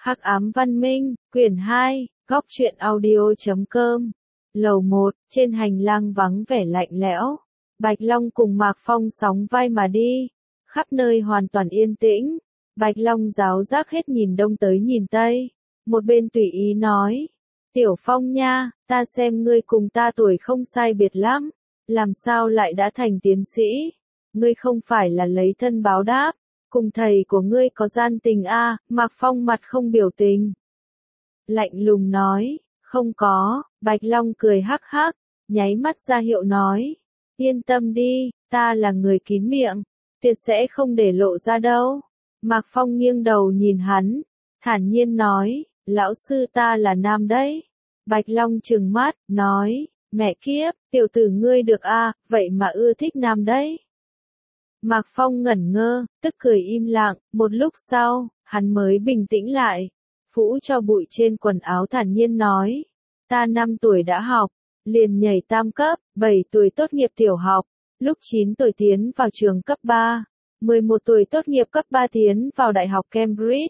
Hắc ám văn minh, quyển 2, góc truyện audio.com. Lầu 1, trên hành lang vắng vẻ lạnh lẽo. Bạch Long cùng Mạc Phong sóng vai mà đi. Khắp nơi hoàn toàn yên tĩnh. Bạch Long giáo giác hết nhìn đông tới nhìn tây. Một bên tùy ý nói. Tiểu Phong nha, ta xem ngươi cùng ta tuổi không sai biệt lắm. Làm sao lại đã thành tiến sĩ? Ngươi không phải là lấy thân báo đáp. Cùng thầy của ngươi có gian tình a? Mạc Phong mặt không biểu tình. Lạnh lùng nói, không có. Bạch Long cười hắc hắc, nháy mắt ra hiệu nói. Yên tâm đi, ta là người kín miệng, tuyệt sẽ không để lộ ra đâu. Mạc Phong nghiêng đầu nhìn hắn, thản nhiên nói, lão sư ta là nam đấy. Bạch Long trừng mắt, nói, mẹ kiếp, tiểu tử ngươi được a, vậy mà ưa thích nam đấy. Mạc Phong ngẩn ngơ, tức cười im lặng, một lúc sau, hắn mới bình tĩnh lại. Phũ cho bụi trên quần áo thản nhiên nói, ta 5 tuổi đã học, liền nhảy tam cấp, 7 tuổi tốt nghiệp tiểu học, lúc 9 tuổi tiến vào trường cấp 3, 11 tuổi tốt nghiệp cấp 3 tiến vào đại học Cambridge.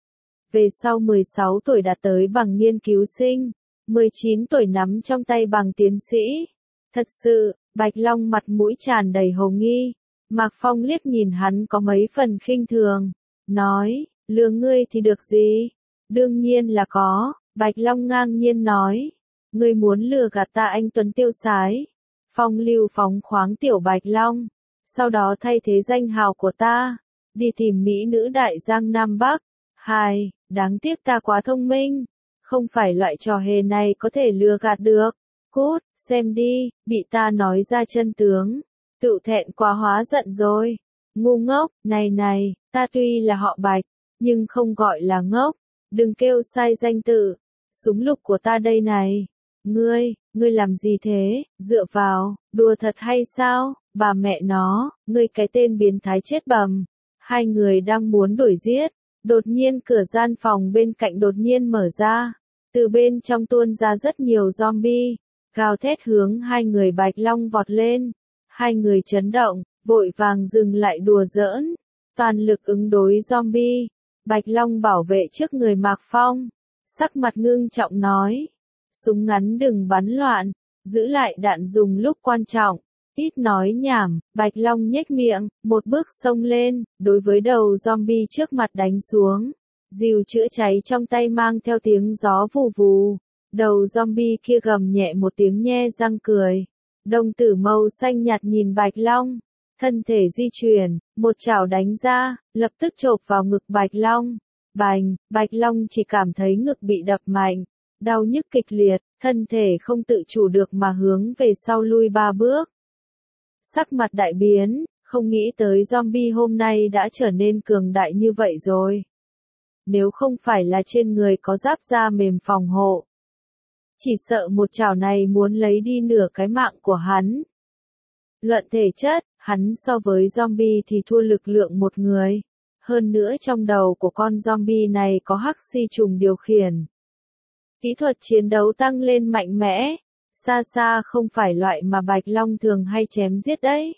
Về sau 16 tuổi đạt tới bằng nghiên cứu sinh, 19 tuổi nắm trong tay bằng tiến sĩ. Thật sự, Bạch Long mặt mũi tràn đầy hồ nghi. Mạc Phong liếc nhìn hắn có mấy phần khinh thường, nói, lừa ngươi thì được gì? Đương nhiên là có, Bạch Long ngang nhiên nói, ngươi muốn lừa gạt ta anh tuấn tiêu sái. Phong lưu phóng khoáng tiểu Bạch Long, sau đó thay thế danh hào của ta, đi tìm mỹ nữ đại giang Nam Bắc. Hai, đáng tiếc ta quá thông minh, không phải loại trò hề này có thể lừa gạt được. Cút, xem đi, bị ta nói ra chân tướng. Tự thẹn quá hóa giận rồi. Ngu ngốc, này, ta tuy là họ Bạch, nhưng không gọi là ngốc. Đừng kêu sai danh tự. Súng lục của ta đây này. Ngươi làm gì thế? Dựa vào, đùa thật hay sao? Bà mẹ nó, ngươi cái tên biến thái chết bầm. Hai người đang muốn đuổi giết. Đột nhiên cửa gian phòng bên cạnh đột nhiên mở ra. Từ bên trong tuôn ra rất nhiều zombie. Gào thét hướng hai người Bạch Long vọt lên. Hai người chấn động, vội vàng dừng lại đùa giỡn, toàn lực ứng đối zombie. Bạch Long bảo vệ trước người Mạc Phong, sắc mặt ngưng trọng nói, súng ngắn đừng bắn loạn, giữ lại đạn dùng lúc quan trọng. Ít nói nhảm, Bạch Long nhếch miệng, một bước xông lên, đối với đầu zombie trước mặt đánh xuống. Dìu chữa cháy trong tay mang theo tiếng gió vù vù. Đầu zombie kia gầm nhẹ một tiếng nhe răng cười. Đồng tử màu xanh nhạt nhìn Bạch Long, thân thể di chuyển, một chảo đánh ra, lập tức chộp vào ngực Bạch Long. Bành, Bạch Long chỉ cảm thấy ngực bị đập mạnh, đau nhức kịch liệt, thân thể không tự chủ được mà hướng về sau lui 3 bước. Sắc mặt đại biến, không nghĩ tới zombie hôm nay đã trở nên cường đại như vậy rồi. Nếu không phải là trên người có giáp da mềm phòng hộ, chỉ sợ một chảo này muốn lấy đi nửa cái mạng của hắn. Luận thể chất, hắn so với zombie thì thua lực lượng một người. Hơn nữa trong đầu của con zombie này có hắc si trùng điều khiển. Kỹ thuật chiến đấu tăng lên mạnh mẽ, xa xa không phải loại mà Bạch Long thường hay chém giết đấy.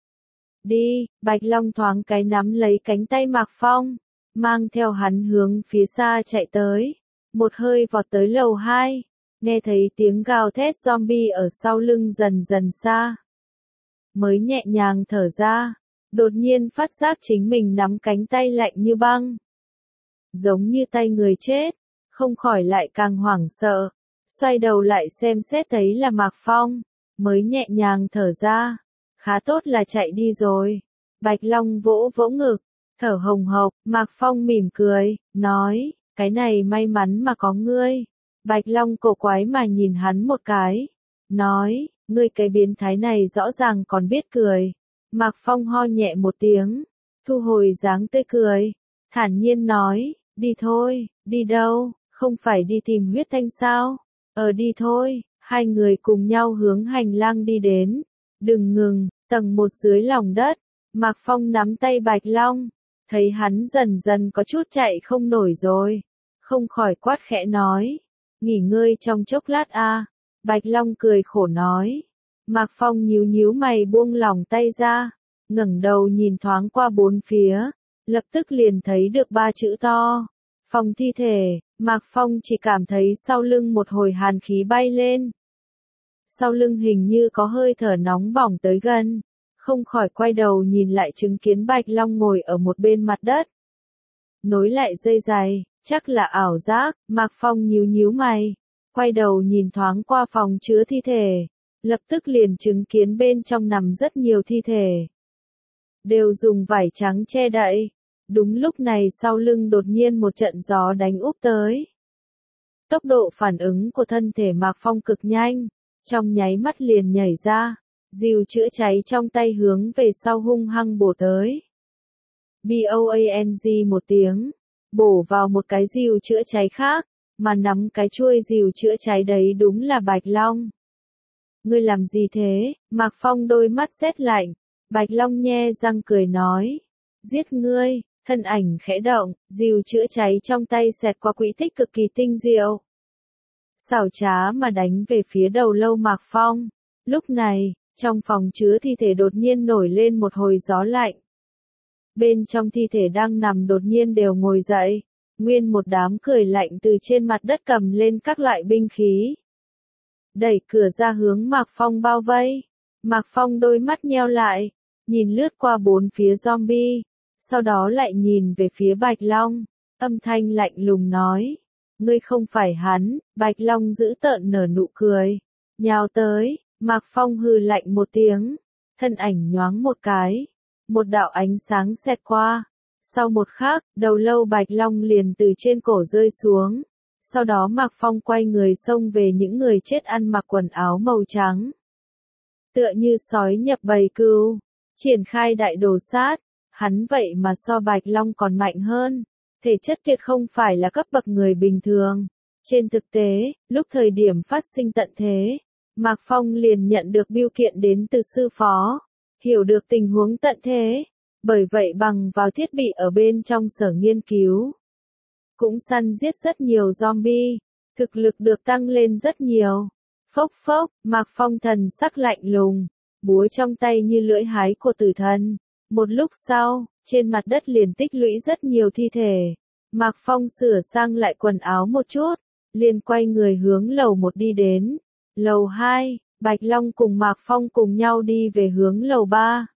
Đi, Bạch Long thoáng cái nắm lấy cánh tay Mạc Phong, mang theo hắn hướng phía xa chạy tới, một hơi vọt tới lầu 2. Nghe thấy tiếng gào thét zombie ở sau lưng dần dần xa. Mới nhẹ nhàng thở ra, đột nhiên phát giác chính mình nắm cánh tay lạnh như băng. Giống như tay người chết, không khỏi lại càng hoảng sợ. Xoay đầu lại xem xét thấy là Mạc Phong, mới nhẹ nhàng thở ra. Khá tốt là chạy đi rồi. Bạch Long vỗ vỗ ngực, thở hồng hộc, Mạc Phong mỉm cười, nói, cái này may mắn mà có ngươi. Bạch Long cổ quái mà nhìn hắn một cái, nói, ngươi cái biến thái này rõ ràng còn biết cười. Mạc Phong ho nhẹ một tiếng, thu hồi dáng tươi cười, thản nhiên nói, đi thôi. Đi đâu? Không phải đi tìm huyết thanh sao? Đi thôi. Hai người cùng nhau hướng hành lang đi đến. Đừng ngừng, tầng 1 dưới lòng đất. Mạc Phong nắm tay Bạch Long, thấy hắn dần dần có chút chạy không nổi rồi, không khỏi quát khẽ nói, nghỉ ngơi trong chốc lát a. Bạch Long cười khổ nói. Mạc Phong nhíu nhíu mày buông lỏng tay ra, ngẩng đầu nhìn thoáng qua bốn phía, lập tức liền thấy được 3 chữ to, Phong thi thể, Mạc Phong chỉ cảm thấy sau lưng một hồi hàn khí bay lên. Sau lưng hình như có hơi thở nóng bỏng tới gần, không khỏi quay đầu nhìn lại chứng kiến Bạch Long ngồi ở một bên mặt đất. Nối lại dây giày, chắc là ảo giác, Mạc Phong nhíu nhíu mày, quay đầu nhìn thoáng qua phòng chứa thi thể, lập tức liền chứng kiến bên trong nằm rất nhiều thi thể. Đều dùng vải trắng che đậy. Đúng lúc này sau lưng đột nhiên một trận gió đánh úp tới. Tốc độ phản ứng của thân thể Mạc Phong cực nhanh, trong nháy mắt liền nhảy ra, dìu chữa cháy trong tay hướng về sau hung hăng bổ tới. BOANG một tiếng, bổ vào một cái dìu chữa cháy khác, mà nắm cái chuôi dìu chữa cháy đấy đúng là Bạch Long. Ngươi làm gì thế? Mạc Phong đôi mắt sét lạnh, Bạch Long nhe răng cười nói, giết ngươi. Thân ảnh khẽ động, dìu chữa cháy trong tay xẹt qua quỹ tích cực kỳ tinh diệu. Xảo trá mà đánh về phía đầu lâu Mạc Phong. Lúc này, trong phòng chứa thi thể đột nhiên nổi lên một hồi gió lạnh. Bên trong thi thể đang nằm đột nhiên đều ngồi dậy. Nguyên một đám cười lạnh từ trên mặt đất cầm lên các loại binh khí. Đẩy cửa ra hướng Mạc Phong bao vây. Mạc Phong đôi mắt nheo lại, nhìn lướt qua bốn phía zombie. Sau đó lại nhìn về phía Bạch Long, âm thanh lạnh lùng nói, ngươi không phải hắn. Bạch Long giữ tợn nở nụ cười, nhào tới, Mạc Phong hừ lạnh một tiếng, thân ảnh nhoáng một cái, một đạo ánh sáng xẹt qua, sau một khắc, đầu lâu Bạch Long liền từ trên cổ rơi xuống, sau đó Mạc Phong quay người xông về những người chết ăn mặc quần áo màu trắng. Tựa như sói nhập bầy cừu, triển khai đại đồ sát. Hắn vậy mà so Bạch Long còn mạnh hơn, thể chất tuyệt không phải là cấp bậc người bình thường. Trên thực tế, lúc thời điểm phát sinh tận thế, Mạc Phong liền nhận được bưu kiện đến từ sư phó, hiểu được tình huống tận thế, bởi vậy bằng vào thiết bị ở bên trong sở nghiên cứu, cũng săn giết rất nhiều zombie, thực lực được tăng lên rất nhiều. Phốc phốc, Mạc Phong thần sắc lạnh lùng, búa trong tay như lưỡi hái của tử thần. Một lúc sau, trên mặt đất liền tích lũy rất nhiều thi thể. Mạc Phong sửa sang lại quần áo một chút, liền quay người hướng lầu 1 đi đến. Lầu 2, Bạch Long cùng Mạc Phong cùng nhau đi về hướng lầu 3.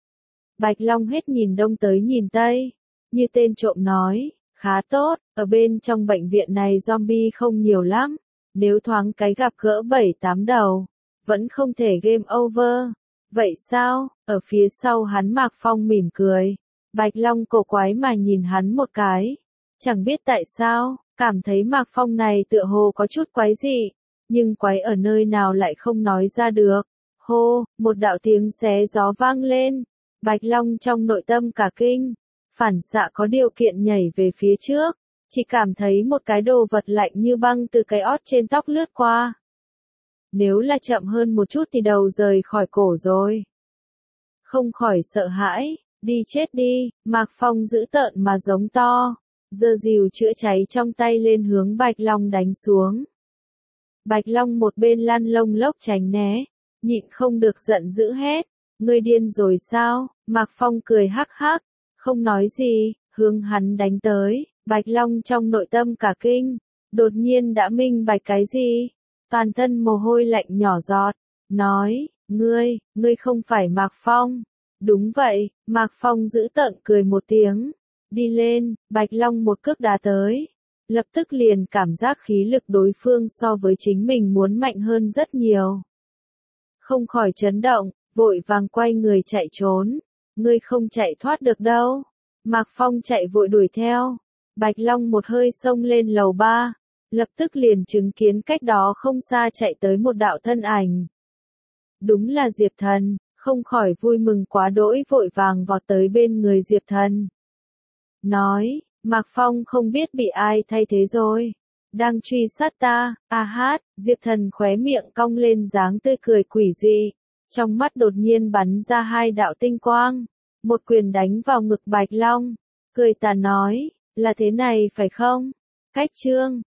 Bạch Long hết nhìn đông tới nhìn tây, như tên trộm nói, khá tốt, ở bên trong bệnh viện này zombie không nhiều lắm, nếu thoáng cái gặp gỡ 7-8 đầu, vẫn không thể game over. Vậy sao? Ở phía sau hắn Mạc Phong mỉm cười. Bạch Long cổ quái mà nhìn hắn một cái. Chẳng biết tại sao, cảm thấy Mạc Phong này tựa hồ có chút quái dị. Nhưng quái ở nơi nào lại không nói ra được. Hô, một đạo tiếng xé gió vang lên. Bạch Long trong nội tâm cả kinh. Phản xạ có điều kiện nhảy về phía trước. Chỉ cảm thấy một cái đồ vật lạnh như băng từ cái ót trên tóc lướt qua. Nếu là chậm hơn một chút thì đầu rời khỏi cổ rồi. Không khỏi sợ hãi, đi chết đi, Mạc Phong giữ tợn mà giống to, giơ dìu chữa cháy trong tay lên hướng Bạch Long đánh xuống. Bạch Long một bên lăn lông lốc tránh né, nhịn không được giận dữ hét, ngươi điên rồi sao? Mạc Phong cười hắc hắc, không nói gì, hướng hắn đánh tới. Bạch Long trong nội tâm cả kinh, đột nhiên đã minh bạch cái gì? Toàn thân mồ hôi lạnh nhỏ giọt, nói, ngươi không phải Mạc Phong. Đúng vậy, Mạc Phong giữ tợn cười một tiếng, đi lên, Bạch Long một cước đá tới, lập tức liền cảm giác khí lực đối phương so với chính mình muốn mạnh hơn rất nhiều. Không khỏi chấn động, vội vàng quay người chạy trốn, ngươi không chạy thoát được đâu. Mạc Phong chạy vội đuổi theo, Bạch Long một hơi xông lên lầu 3. Lập tức liền chứng kiến cách đó không xa chạy tới một đạo thân ảnh. Đúng là Diệp Thần, không khỏi vui mừng quá đỗi vội vàng vọt tới bên người Diệp Thần. Nói, Mạc Phong không biết bị ai thay thế rồi. Đang truy sát ta, Diệp Thần khóe miệng cong lên dáng tươi cười quỷ dị. Trong mắt đột nhiên bắn ra hai đạo tinh quang. Một quyền đánh vào ngực Bạch Long. Cười tà nói, là thế này phải không? Cách chương